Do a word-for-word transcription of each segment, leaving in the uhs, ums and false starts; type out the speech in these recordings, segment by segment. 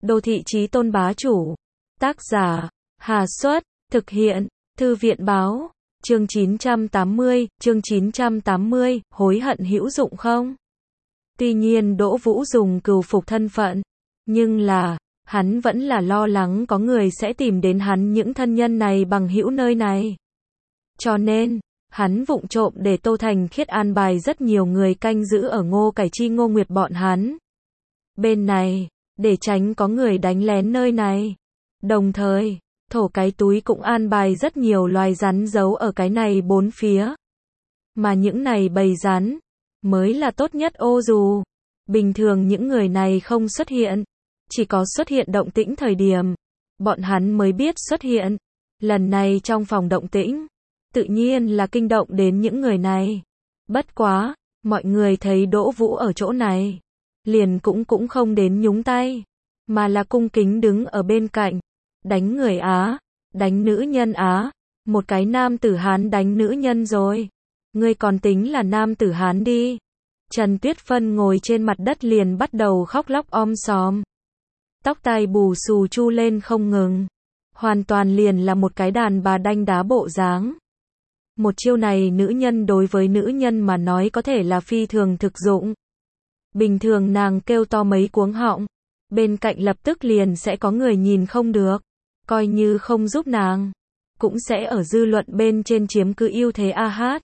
Đô thị chí tôn bá chủ. Tác giả, Hà Xuất, thực hiện, Thư viện báo. Chương chín trăm tám mươi, chương chín trăm tám mươi, hối hận hữu dụng không? Tuy nhiên Đỗ Vũ dùng cừu phục thân phận, nhưng là, hắn vẫn là lo lắng có người sẽ tìm đến hắn những thân nhân này bằng hữu nơi này. Cho nên, hắn vụng trộm để Tô Thành Khiết an bài rất nhiều người canh giữ ở Ngô Cải Chi Ngô Nguyệt bọn hắn. Bên này, để tránh có người đánh lén nơi này. Đồng thời, thổ cái túi cũng an bài rất nhiều loài rắn giấu ở cái này bốn phía. Mà những này bầy rắn, mới là tốt nhất ô dù. Bình thường những người này không xuất hiện. Chỉ có xuất hiện động tĩnh thời điểm, bọn hắn mới biết xuất hiện. Lần này trong phòng động tĩnh, tự nhiên là kinh động đến những người này. Bất quá, mọi người thấy Đỗ Vũ ở chỗ này, liền cũng cũng không đến nhúng tay, mà là cung kính đứng ở bên cạnh. Đánh người Á, đánh nữ nhân Á, một cái nam tử Hán đánh nữ nhân rồi. Ngươi còn tính là nam tử Hán đi. Trần Tuyết Phân ngồi trên mặt đất liền bắt đầu khóc lóc om sòm. Tóc tai bù xù chu lên không ngừng. Hoàn toàn liền là một cái đàn bà đanh đá bộ dáng. Một chiêu này nữ nhân đối với nữ nhân mà nói có thể là phi thường thực dụng. Bình thường nàng kêu to mấy cuống họng, bên cạnh lập tức liền sẽ có người nhìn không được. Coi như không giúp nàng, cũng sẽ ở dư luận bên trên chiếm cứ ưu thế a hát.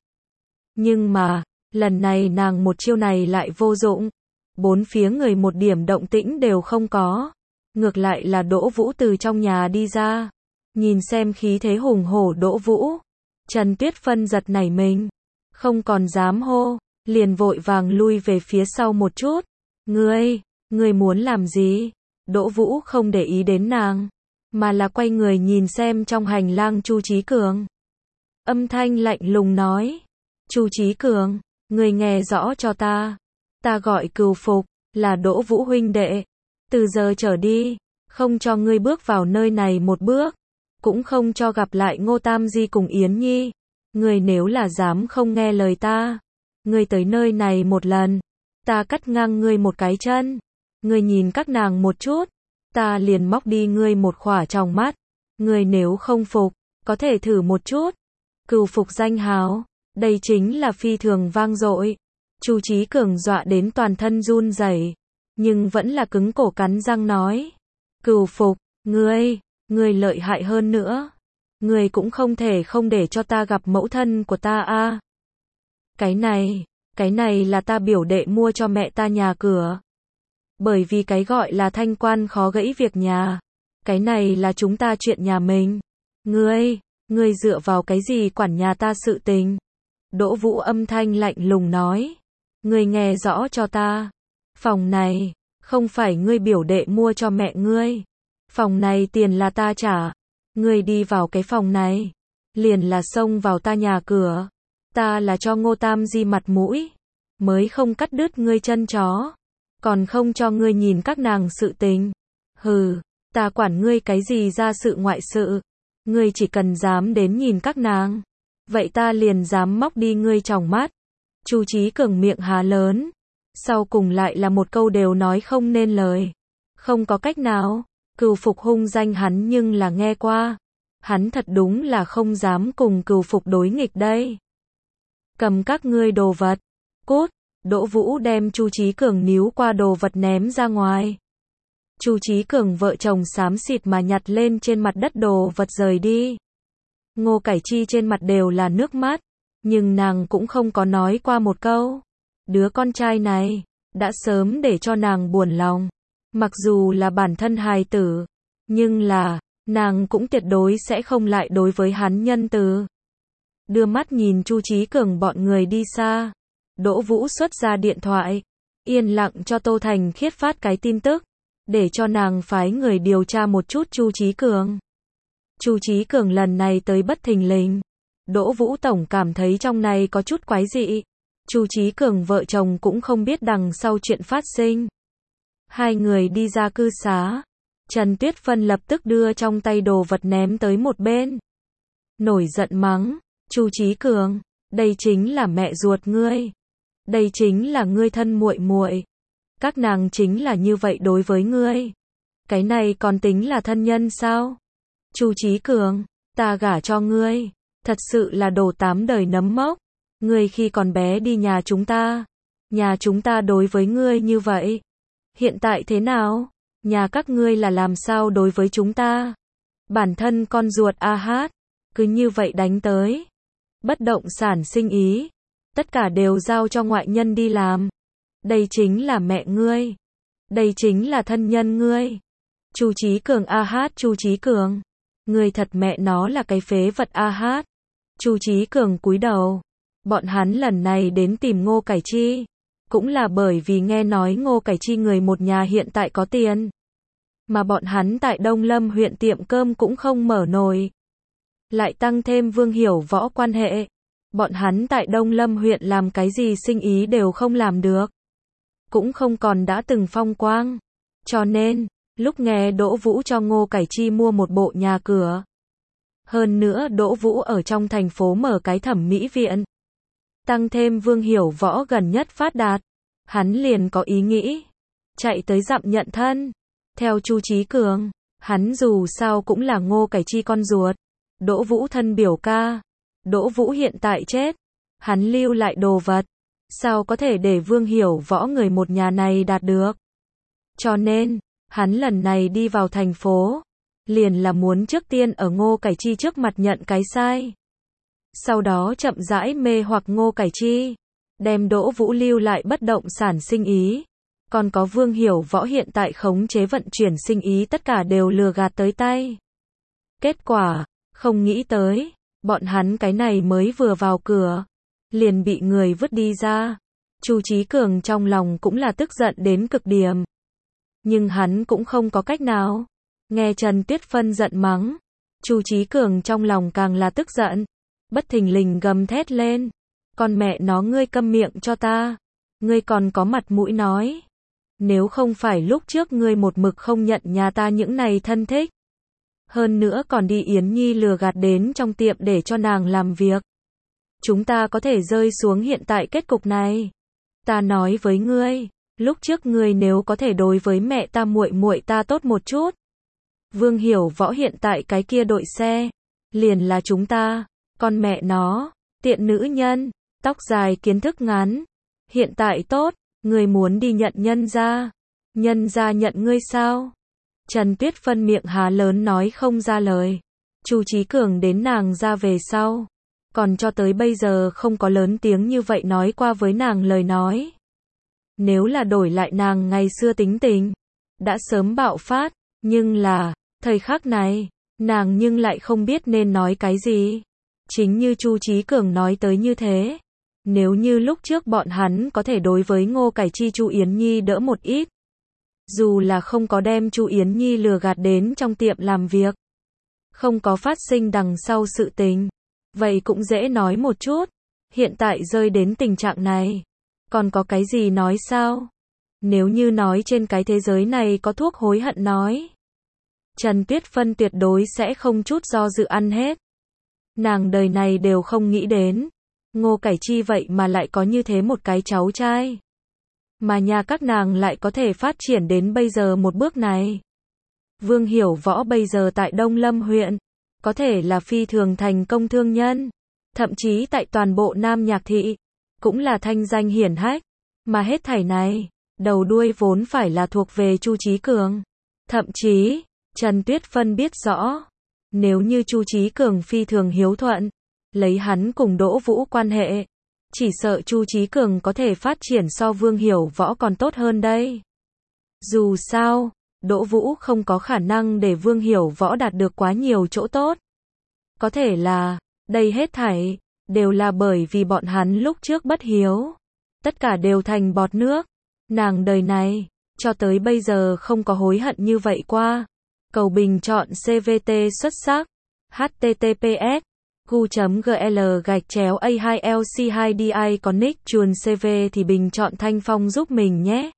Nhưng mà, lần này nàng một chiêu này lại vô dụng. Bốn phía người một điểm động tĩnh đều không có. Ngược lại là Đỗ Vũ từ trong nhà đi ra. Nhìn xem khí thế hùng hổ Đỗ Vũ. Trần Tuyết Phân giật nảy mình. Không còn dám hô. Liền vội vàng lui về phía sau một chút. Ngươi, ngươi muốn làm gì? Đỗ Vũ không để ý đến nàng, mà là quay người nhìn xem trong hành lang Chu Chí Cường. Âm thanh lạnh lùng nói. Chu Chí Cường, ngươi nghe rõ cho ta. Ta gọi cừu phục, là Đỗ Vũ huynh đệ. Từ giờ trở đi, không cho ngươi bước vào nơi này một bước. Cũng không cho gặp lại Ngô Tam Di cùng Yến Nhi. Ngươi nếu là dám không nghe lời ta, ngươi tới nơi này một lần, ta cắt ngang ngươi một cái chân. Ngươi nhìn các nàng một chút, ta liền móc đi ngươi một khỏa trong mắt. Ngươi nếu không phục, có thể thử một chút. Cừu phục danh hào, đây chính là phi thường vang dội. Chu Chí Cường dọa đến toàn thân run rẩy, nhưng vẫn là cứng cổ cắn răng nói. Cừu phục, ngươi, ngươi lợi hại hơn nữa. Ngươi cũng không thể không để cho ta gặp mẫu thân của ta a. À. Cái này, cái này là ta biểu đệ mua cho mẹ ta nhà cửa. Bởi vì cái gọi là thanh quan khó gãy việc nhà. Cái này là chúng ta chuyện nhà mình. Ngươi, ngươi dựa vào cái gì quản nhà ta sự tình? Đỗ Vũ âm thanh lạnh lùng nói. Ngươi nghe rõ cho ta. Phòng này, không phải ngươi biểu đệ mua cho mẹ ngươi. Phòng này tiền là ta trả. Ngươi đi vào cái phòng này, liền là xông vào ta nhà cửa. Ta là cho Ngô Tam Di mặt mũi, mới không cắt đứt ngươi chân chó. Còn không cho ngươi nhìn các nàng sự tình. Hừ, ta quản ngươi cái gì ra sự ngoại sự. Ngươi chỉ cần dám đến nhìn các nàng, vậy ta liền dám móc đi ngươi tròng mắt. Chu Chí Cường miệng há lớn, sau cùng lại là một câu đều nói không nên lời. Không có cách nào, cừu phục hung danh hắn nhưng là nghe qua. Hắn thật đúng là không dám cùng cừu phục đối nghịch đây. Cầm các ngươi đồ vật, cút. Đỗ Vũ đem Chu Chí Cường níu qua đồ vật ném ra ngoài. Chu Chí Cường vợ chồng xám xịt mà nhặt lên trên mặt đất đồ vật rời đi. Ngô Cải Chi trên mặt đều là nước mắt, nhưng nàng cũng không có nói qua một câu. Đứa con trai này, đã sớm để cho nàng buồn lòng. Mặc dù là bản thân hài tử, nhưng là, nàng cũng tuyệt đối sẽ không lại đối với hắn nhân từ. Đưa mắt nhìn Chu Chí Cường bọn người đi xa. Đỗ Vũ xuất ra điện thoại, yên lặng cho Tô Thành Khiết phát cái tin tức, để cho nàng phái người điều tra một chút Chu Chí Cường. Chu Chí Cường lần này tới bất thình lình. Đỗ Vũ tổng cảm thấy trong này có chút quái dị. Chu Chí Cường vợ chồng cũng không biết đằng sau chuyện phát sinh. Hai người đi ra cư xá. Trần Tuyết Phân lập tức đưa trong tay đồ vật ném tới một bên. Nổi giận mắng, Chu Chí Cường, đây chính là mẹ ruột ngươi. Đây chính là ngươi thân muội muội. Các nàng chính là như vậy đối với ngươi. Cái này còn tính là thân nhân sao? Chu Chí Cường, ta gả cho ngươi, thật sự là đồ tám đời nấm mốc. Ngươi khi còn bé đi nhà chúng ta, nhà chúng ta đối với ngươi như vậy. Hiện tại thế nào? Nhà các ngươi là làm sao đối với chúng ta? Bản thân con ruột A Hát, cứ như vậy đánh tới. Bất động sản sinh ý, tất cả đều giao cho ngoại nhân đi làm. Đây chính là mẹ ngươi. Đây chính là thân nhân ngươi. Chu Chí Cường A Hát, Chu Chí Cường, ngươi thật mẹ nó là cái phế vật A Hát. Chu Chí Cường cúi đầu. Bọn hắn lần này đến tìm Ngô Cải Chi, cũng là bởi vì nghe nói Ngô Cải Chi người một nhà hiện tại có tiền. Mà bọn hắn tại Đông Lâm huyện tiệm cơm cũng không mở nổi. Lại tăng thêm Vương Hiểu Võ quan hệ. Bọn hắn tại Đông Lâm huyện làm cái gì sinh ý đều không làm được. Cũng không còn đã từng phong quang. Cho nên, lúc nghe Đỗ Vũ cho Ngô Cải Chi mua một bộ nhà cửa. Hơn nữa Đỗ Vũ ở trong thành phố mở cái thẩm mỹ viện. Tăng thêm Vương Hiểu Võ gần nhất phát đạt. Hắn liền có ý nghĩ. Chạy tới dặm nhận thân. Theo Chu Chí Cường, hắn dù sao cũng là Ngô Cải Chi con ruột. Đỗ Vũ thân biểu ca. Đỗ Vũ hiện tại chết. Hắn lưu lại đồ vật. Sao có thể để Vương Hiểu Võ người một nhà này đạt được? Cho nên, hắn lần này đi vào thành phố. Liền là muốn trước tiên ở Ngô Cải Chi trước mặt nhận cái sai. Sau đó chậm rãi mê hoặc Ngô Cải Chi. Đem Đỗ Vũ lưu lại bất động sản sinh ý. Còn có Vương Hiểu Võ hiện tại khống chế vận chuyển sinh ý tất cả đều lừa gạt tới tay. Kết quả, không nghĩ tới, bọn hắn cái này mới vừa vào cửa, liền bị người vứt đi ra. Chu Chí Cường trong lòng cũng là tức giận đến cực điểm. Nhưng hắn cũng không có cách nào. Nghe Trần Tuyết Phân giận mắng, Chu Chí Cường trong lòng càng là tức giận. Bất thình lình gầm thét lên. Con mẹ nó ngươi câm miệng cho ta. Ngươi còn có mặt mũi nói. Nếu không phải lúc trước ngươi một mực không nhận nhà ta những này thân thích. Hơn nữa còn đi Yến Nhi lừa gạt đến trong tiệm để cho nàng làm việc. Chúng ta có thể rơi xuống hiện tại kết cục này. Ta nói với ngươi, lúc trước ngươi nếu có thể đối với mẹ ta muội muội ta tốt một chút. Vương Hiểu Võ hiện tại cái kia đội xe, liền là chúng ta, con mẹ nó, tiện nữ nhân, tóc dài kiến thức ngắn. Hiện tại tốt, ngươi muốn đi nhận nhân gia. Nhân gia nhận ngươi sao? Trần Tuyết Phân miệng há lớn nói không ra lời. Chu Chí Cường đến nàng ra về sau. Còn cho tới bây giờ không có lớn tiếng như vậy nói qua với nàng lời nói. Nếu là đổi lại nàng ngày xưa tính tình, đã sớm bạo phát. Nhưng là, thời khắc này, nàng nhưng lại không biết nên nói cái gì. Chính như Chu Chí Cường nói tới như thế. Nếu như lúc trước bọn hắn có thể đối với Ngô Cải Chi Chu Yến Nhi đỡ một ít. Dù là không có đem Chu Yến Nhi lừa gạt đến trong tiệm làm việc. Không có phát sinh đằng sau sự tình. Vậy cũng dễ nói một chút. Hiện tại rơi đến tình trạng này. Còn có cái gì nói sao? Nếu như nói trên cái thế giới này có thuốc hối hận nói. Trần Tuyết Phân tuyệt đối sẽ không chút do dự ăn hết. Nàng đời này đều không nghĩ đến. Ngô Cải Chi vậy mà lại có như thế một cái cháu trai. Mà nhà các nàng lại có thể phát triển đến bây giờ một bước này. Vương Hiểu Võ bây giờ tại Đông Lâm huyện, có thể là phi thường thành công thương nhân. Thậm chí tại toàn bộ Nam Nhạc Thị, cũng là thanh danh hiển hách. Mà hết thảy này, đầu đuôi vốn phải là thuộc về Chu Chí Cường. Thậm chí, Trần Tuyết Phân biết rõ, nếu như Chu Chí Cường phi thường hiếu thuận, lấy hắn cùng Đỗ Vũ quan hệ, chỉ sợ Chu Chí Cường có thể phát triển so Vương Hiểu Võ còn tốt hơn đây. Dù sao, Đỗ Vũ không có khả năng để Vương Hiểu Võ đạt được quá nhiều chỗ tốt. Có thể là, đây hết thảy, đều là bởi vì bọn hắn lúc trước bất hiếu. Tất cả đều thành bọt nước. Nàng đời này, cho tới bây giờ không có hối hận như vậy qua. Cầu bình chọn xê vê tê xuất sắc. H T T P S gu.gl gạch chéo A hai L C hai D I Connect chuồn xê vê thì bình chọn Thanh Phong giúp mình nhé.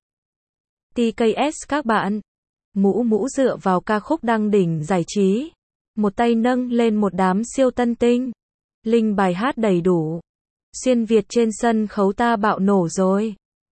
tê ca ét các bạn. Mũ mũ dựa vào ca khúc đăng đỉnh giải trí. Một tay nâng lên một đám siêu tân tinh. Linh bài hát đầy đủ. Xuyên Việt trên sân khấu ta bạo nổ rồi.